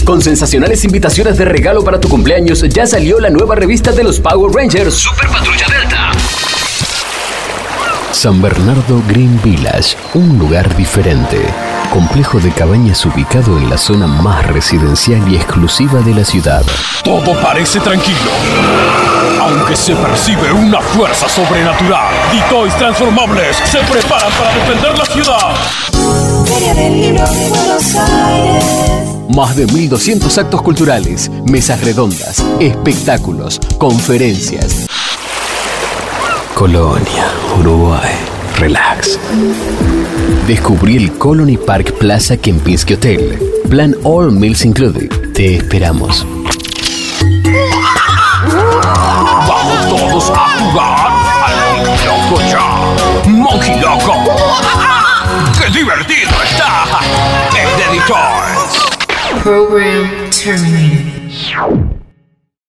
Con sensacionales invitaciones de regalo para tu cumpleaños, ya salió la nueva revista de los Power Rangers, Super Patrulla Delta. San Bernardo Green Village, un lugar diferente. Complejo de cabañas ubicado en la zona más residencial y exclusiva de la ciudad. Todo parece tranquilo, aunque se percibe una fuerza sobrenatural. D-Toys transformables se preparan para defender la ciudad. Feria del Libro de Buenos Aires. Más de 1200 actos culturales, mesas redondas, espectáculos, conferencias. Colonia, Uruguay. Relax. Descubrí el Colony Park Plaza Kempinski Hotel. Plan All Meals Included. Te esperamos. Vamos todos a jugar al Loco ya. Monkey Loco. ¡Qué divertido está! Es de D-Toys. Program terminated.